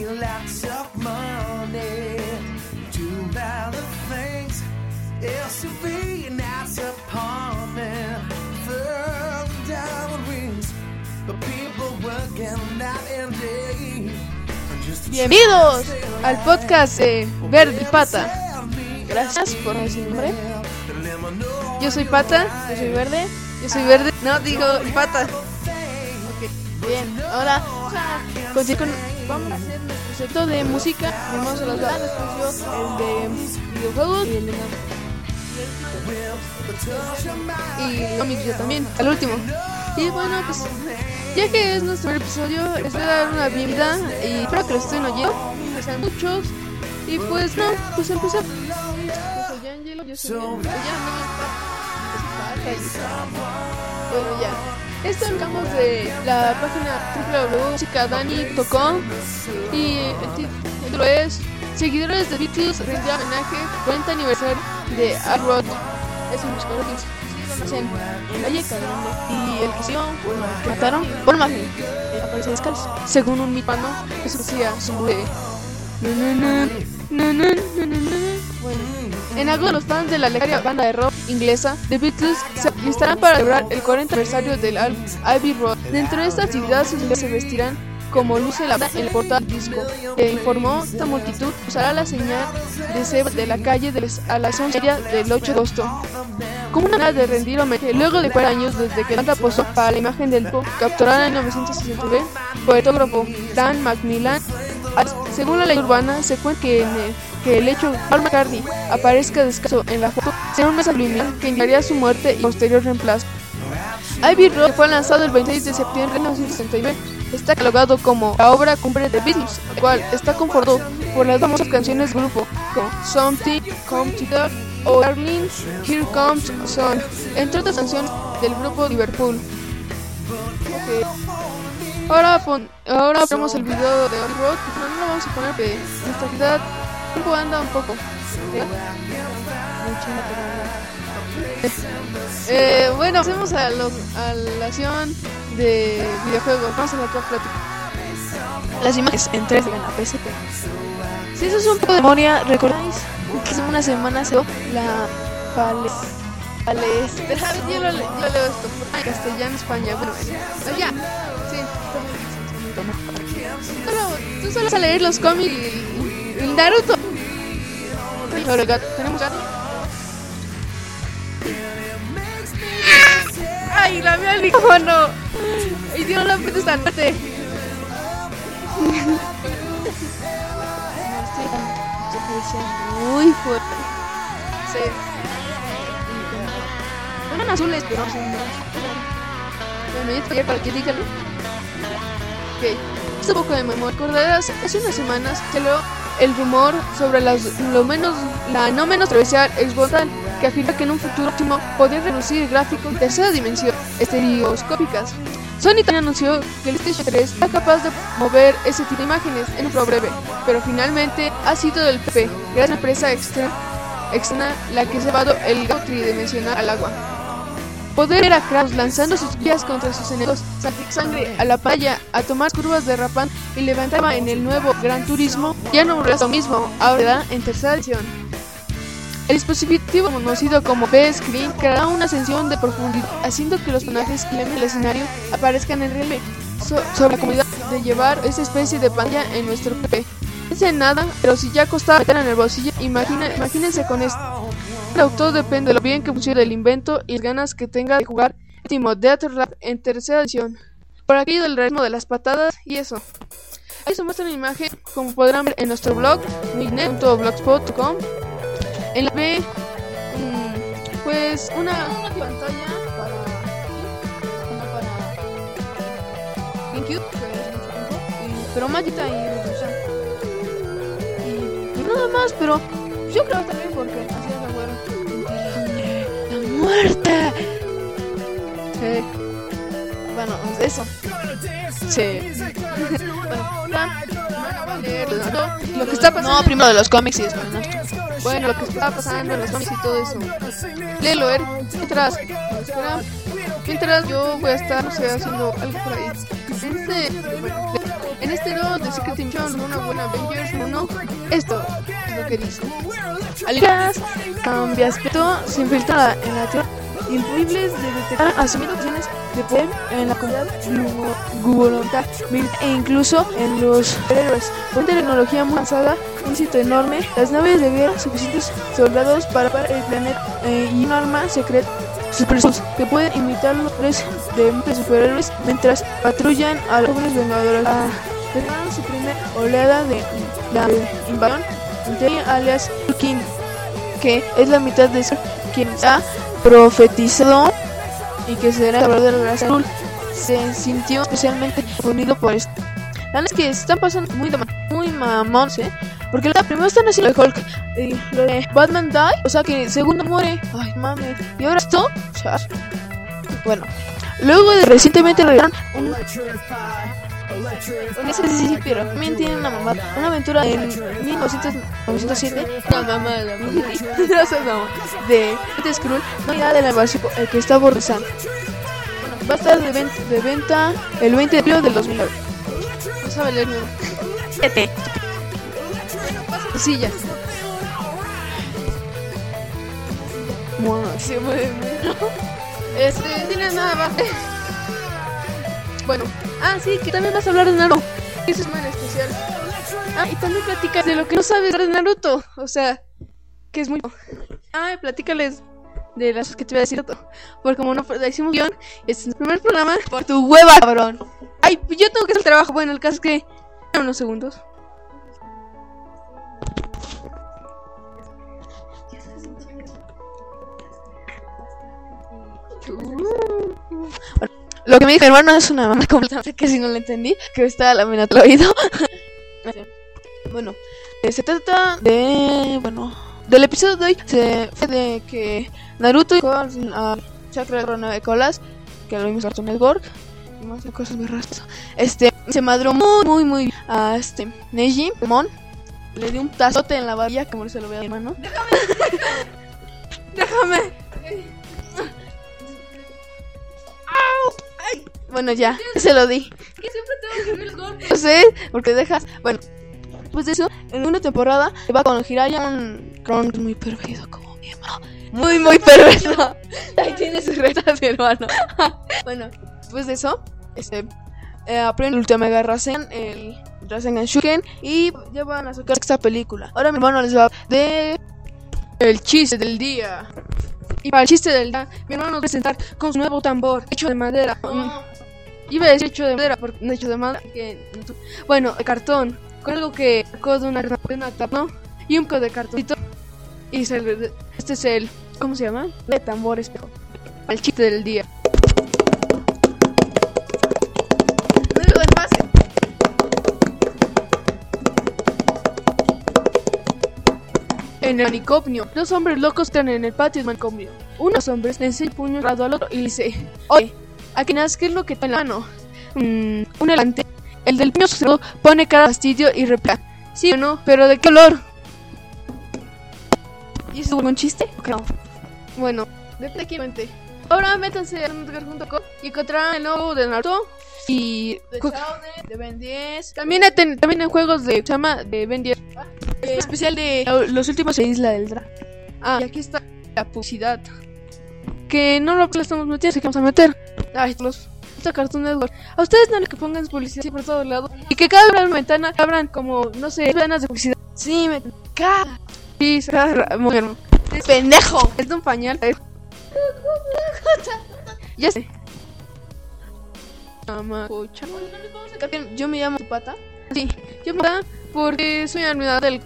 lots of money. Do better things. SUV and nice apartment. Fur diamond rings. But people working night and day. Bienvenidos al podcast de Verde y Pata. Gracias por decirme. Yo soy Pata, yo soy Verde, yo soy Verde. No, digo Pata. Okay. Bien, ahora vamos a hacer nuestro sector de música. Vamos a los bandas, el de videojuegos y cómics yo también, al último. Y bueno, pues ya que es nuestro episodio, les voy a dar una bienvenida y espero que lo estén oyendo. Sean muchos. Y pues no, pues empezamos. Yo soy Angelo, yo soy bueno, ya. Esto hablamos de la página www.musicadani.com y el título es Seguidores de Beatles rendirán homenaje 40 aniversario de Abbey Road. Es un musical que en la calle Cabrón y el que mataron por magia aparece descalzo según un mito que se decía su mujer. Bueno, en agosto los fans de la legendaria banda de rock inglesa The Beatles se alistarán para celebrar el 40 aniversario del álbum Abbey Road. Dentro de esta actividad sus líderes se vestirán como luce la banda en el portada del disco. Informó esta multitud usará la señal de cebra de la calle a las 11 del 8 de agosto como una manera de rendir homenaje luego de 4 años desde que la banda posó para la imagen del grupo capturada en 1969 por el fotógrafo Dan Macmillan. Según la ley urbana, se cuenta que el hecho de que Paul McCartney aparezca descalzo en la foto será un mensaje subliminal que indicaría su muerte y posterior reemplazo. Abbey Road fue lanzado el 26 de septiembre de 1969. Está catalogado como la obra cumbre de Beatles, el cual está conformado por las famosas canciones del grupo como Something, Come Together o Darling, Here Comes the Sun, entre otras canciones del grupo Liverpool. Okay. Ahora ponemos el video de Abbey Road, pero no lo vamos a poner porque nuestra actividad tiempo anda un poco. Bueno, pasemos a la acción de videojuegos. Vamos a la otra plática. Las imágenes en 3D en la PSP. Si eso es un poco de memoria, ¿recordáis que hace una semana se dio la palestra? Yo lo leo esto en castellano, España. Bueno, ya. Sí, tú solo vas a leer los cómics y el Naruto. Tenemos gato. Ay, la mía el micrófono. Y Dios no la aprieto esta noche. Muy fuerte. Sí. Eran azules, pero no son bueno, y esto para que díganlo. Ok. Un poco de memoria. Recordarás, hace unas semanas se leo el rumor sobre la no menos travesía Xbox One, que afirma que en un futuro próximo podría reducir gráficos en tercera dimensión estereoscópicas. Sony también anunció que el PlayStation 3 está capaz de mover ese tipo de imágenes en un futuro breve, pero finalmente ha sido el PP, gracias a una empresa externa la que se ha llevado el gato tridimensional al agua. Poder ver a Kratos lanzando sus guías contra sus enemigos, sacar sangre a la pantalla, a tomar curvas derrapando y levantaba en el nuevo Gran Turismo, ya no es lo mismo, ahora en tercera edición. El dispositivo conocido como B-Screen creará una sensación de profundidad, haciendo que los personajes y el escenario aparezcan en relieve sobre la comodidad de llevar esa especie de pantalla en nuestro PP. No es nada, pero si ya costaba meterla en el bolsillo, imagínense con esto. El autor depende de lo bien que funcione el invento y las ganas que tenga de jugar el último Death Rap en tercera edición. Por aquello del ritmo de las patadas y eso. Ahí se muestra una imagen, como podrán ver en nuestro blog, midnet.blogspot.com. En la B, pues una pantalla para GameCube, pero mágica y revolución. Y nada más, pero yo creo también porque así es la web. ¡La muerte! Bueno, eso. Sí. Lo que está pasando. No, primero de los cómics y después no. Bueno, lo que está pasando en los cómics y todo eso. Léelo, mientras yo voy a estar, haciendo algo por ahí. En este no de Secret Invasion, una buena Avengers 1, esto es lo que dice. Alias cambia aspecto, se infiltra en la Tierra, imposibles de detectar, asumiendo posiciones de poder en la comunidad gubernamental e incluso en los superhéroes. Con tecnología muy avanzada, un sitio enorme, las naves de guerra, suficientes soldados para el planeta y un arma secreta superhéroes que pueden imitar los poderes de superhéroes mientras patrullan a los jóvenes vengadores. Terminaron su primera oleada de la invasión de alias King, que es la mitad de ser quien ha profetizado y que será el verdadero Ra's al Ghul. Se sintió especialmente unido por esto. La verdad es que están pasando muy mamón, porque primero están haciendo el Hulk y lo de Batman Die, o sea que segundo muere, ay mames, y ahora esto, bueno, luego recientemente regresaron sí, pero también tienen una aventura en 1907, una mamada de Skrull, no hay nada de la invasión que está aborrezando. Bueno, va a estar de venta el 20 de julio del 2009. Vamos a valer nuevo. Sí, ya. Bueno, sí, tienes nada más. Bueno, sí, que también vas a hablar de Naruto. Eso es muy especial. Y también platicas de lo que no sabes de Naruto. O sea, que es muy... platícales de las que te voy a decir todo. Porque como no hicimos guión, este es el primer programa por tu hueva, cabrón. Ay, yo tengo que hacer el trabajo. Bueno, el caso es que... unos segundos. Bueno, lo que me dijo mi hermano es una mamá completamente que si no lo entendí, que está laminando el oído. Bueno, se trata de... del episodio de hoy fue de que Naruto y a Chakra de Corona de Colas, que lo vimos en Cartoon Network, y más de cosas muy raras. Se madró muy a Neji, Mon, le dio un tazote en la barbilla, como se lo ve a mi hermano. Déjame. Ay. Bueno, ya, se lo di. Que siempre tengo que ver el golpe. No sé, porque dejas. Bueno, pues de eso, en una temporada va con Jiraiya, un Kron muy pervertido como mi hermano. Muy perverso. Ahí tiene sus retas, mi hermano. Bueno, pues de eso, aprende el Ultra Mega Rasen, el Rasengan Shuken, y ya van a sacar esta película. Ahora mi hermano les va a hablar de el chiste del día. Y para el chiste del día, mi hermano nos va a presentar con su nuevo tambor hecho de madera. Iba a decir hecho de madera, porque no hecho de madera. Bueno, de cartón, con algo que sacó de una tapa, ¿no? Y un poco de cartoncito. Y este es el, ¿cómo se llama? De tambor espejo. El chiste del día. En el manicomio, dos hombres locos están en el patio del manicomio. Unos hombres le enseña el puño cerrado al otro y dice: oye, aquí nada, ¿qué es lo que trae en la mano? Un elante. El del puño cerrado pone cara de fastidio y replica: sí o no, pero ¿de qué olor? ¿Y eso es un chiste? No. Bueno, definitivamente. Ahora métanse a Nutgar.com y encontrarán el nuevo de Naruto y de Ben 10. También en juegos de Ben 10. Especial de los últimos de Isla del Dra. Y aquí está la publicidad. Que no lo estamos metiendo, así que vamos a meter. Esta Cartoon Network. A ustedes no le que pongan publicidad así por todos lados. Y que cada ventana abran como, no sé, ventanas de publicidad. Sí, meten. Sí, mujer. Es pendejo. Es de un pañal. Ya sé. Yo me llamo Pata. Sí, yo me llamo porque soy admirador del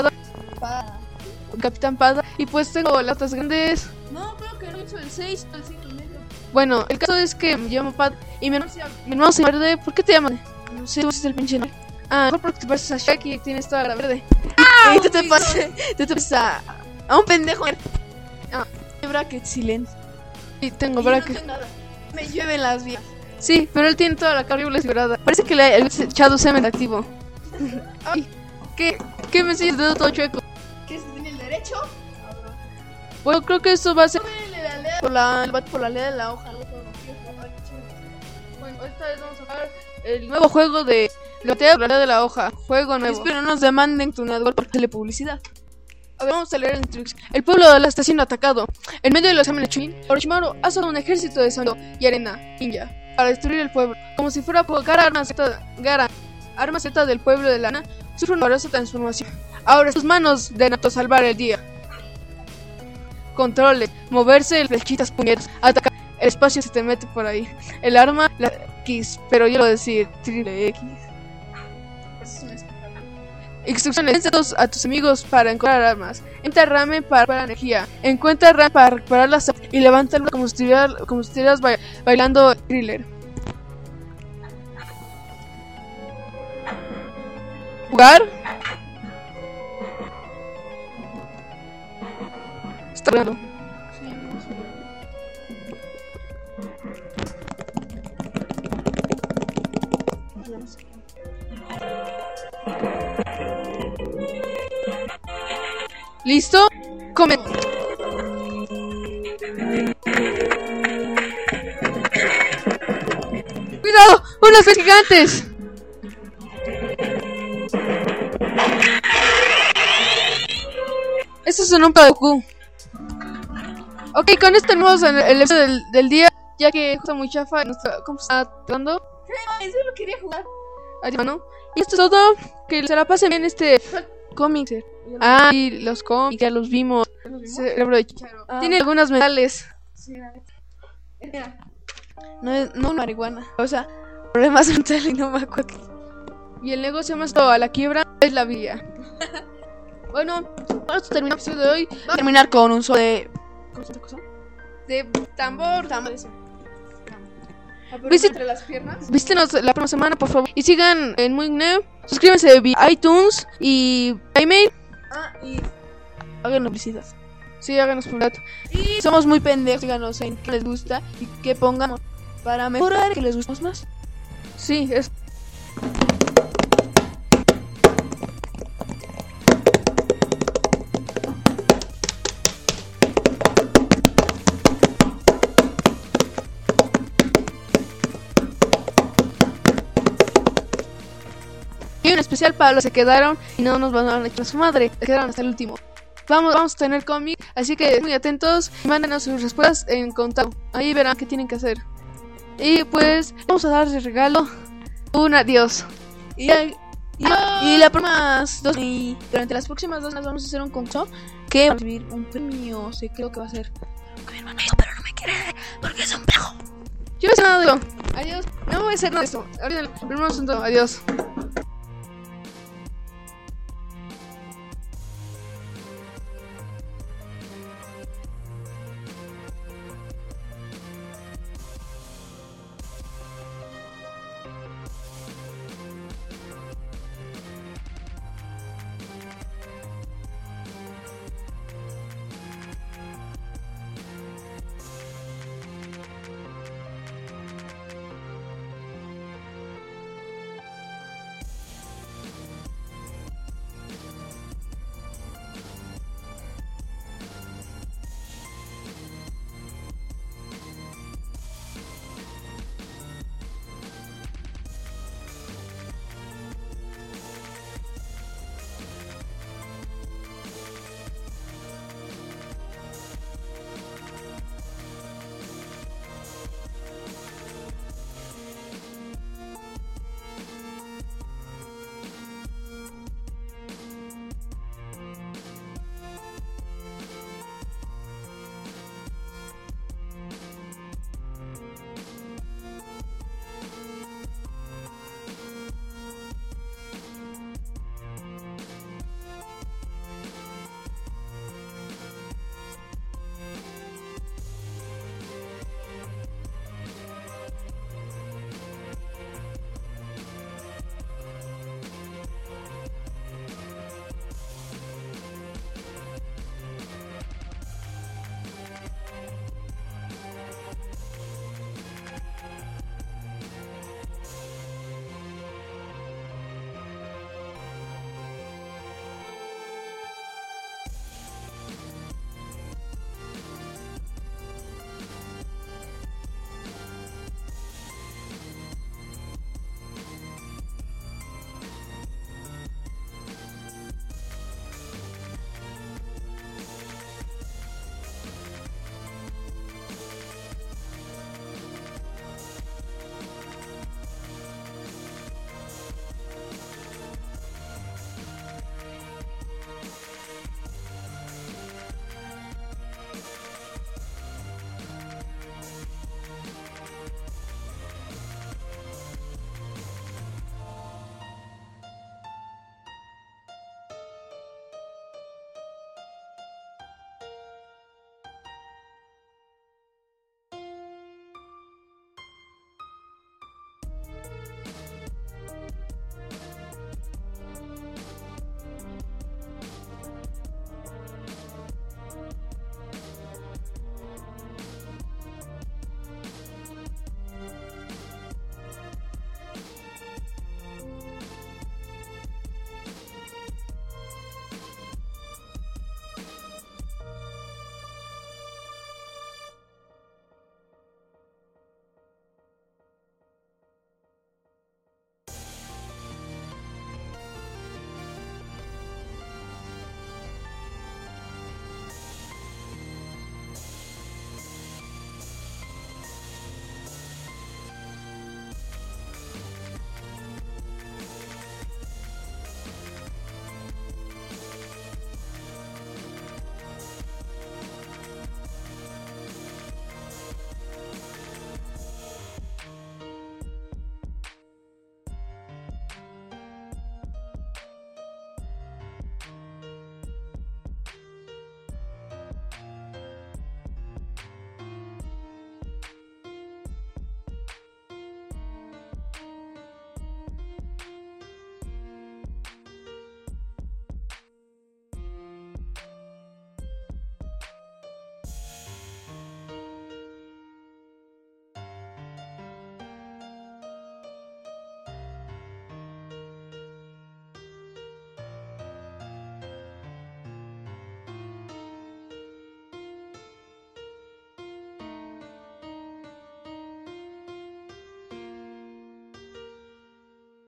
Capitán Pada. Y pues tengo latas grandes. No, creo que no he hecho el 6 o el 5 y medio. Bueno, el caso es que me llamo Pada. Y mi hermano se llama Verde. ¿Por qué te llaman? No sé, vos es el pinche nombre. Mejor porque te pareces a Shrek y tienes toda la verde. Y tú te pasas a un pendejo. Bracket, silencio. Sí, tengo bracket. No me llueven las vías. Sí, pero él tiene toda la cara horrible desfigurada. Parece que le ha echado semen activo. Ay, ¿qué me sigues dedo todo chueco? ¿Qué tiene el derecho? Bueno, creo que esto va a ser por la ley de la hoja. Bueno, esta vez vamos a hablar el nuevo juego de la batalla de la hoja. Juego nuevo. Espero no nos demanden tu network por telepublicidad. A ver, vamos a leer el instrucción. El pueblo de la está siendo atacado. En medio de los exámenes Chunin, Orochimaru ha usado un ejército de sonido y arena ninja para destruir el pueblo. Como si fuera por Gara, arma Z del pueblo de Lana, sufre una poderosa transformación. Ahora sus manos de Nato salvar el día. Controles, moverse, flechitas, puñetas, atacar. El espacio se te mete por ahí. El arma, la X, pero yo lo decir triple X. Instrucciones: vence a tus amigos para encontrar armas. Entra Rame para energía. Encuentra Rame para reparar las y levántalo como si estuvieras bailando thriller. Jugar. Está jugando. ¿Listo? Come. ¡Cuidado! ¡Unas pez gigantes! Esto es un Umpa de Goku. Ok, con esto terminamos el episodio del día, ya que está muy chafa. ¿Cómo está tratando? Eso lo quería jugar. Adiós, ¿no? Y esto es todo. Que se la pasen bien cómics. Y los cómics, ya los vimos. Cerebro de Chicharo. Tiene algunas medales. Sí, mira. No marihuana. O sea, problemas mentales y no me acuerdo. Y el negocio más todo a la quiebra es la vía. Bueno, vamos a terminar el episodio de hoy. Vamos a terminar con un solo de... ¿Cómo se llama cosa? De tambor. Entre las piernas. Vístenos la próxima semana, por favor. Y sigan en Muy Neo. Suscríbanse vía iTunes y email. Y háganos publicidad. Sí, háganos publicidad. Y somos muy pendejos. Díganos en qué les gusta y qué pongamos para mejorar, que les gustemos más. Sí, es. Y un especial para los que quedaron y no nos van a echar su madre, se quedaron hasta el último. Vamos a tener cómic, así que muy atentos y mándenos sus respuestas en contacto. Ahí verán qué tienen que hacer. Y pues vamos a darles regalo un adiós. Y durante las próximas 2 semanas vamos a hacer un concurso que va a recibir un premio. Sé creo que va a ser con mi hermano, pero no me quiere porque es un pejo. Yo no sé nada de eso. Adiós. No voy a hacer nada de eso. Ahorita el primer asunto. Adiós.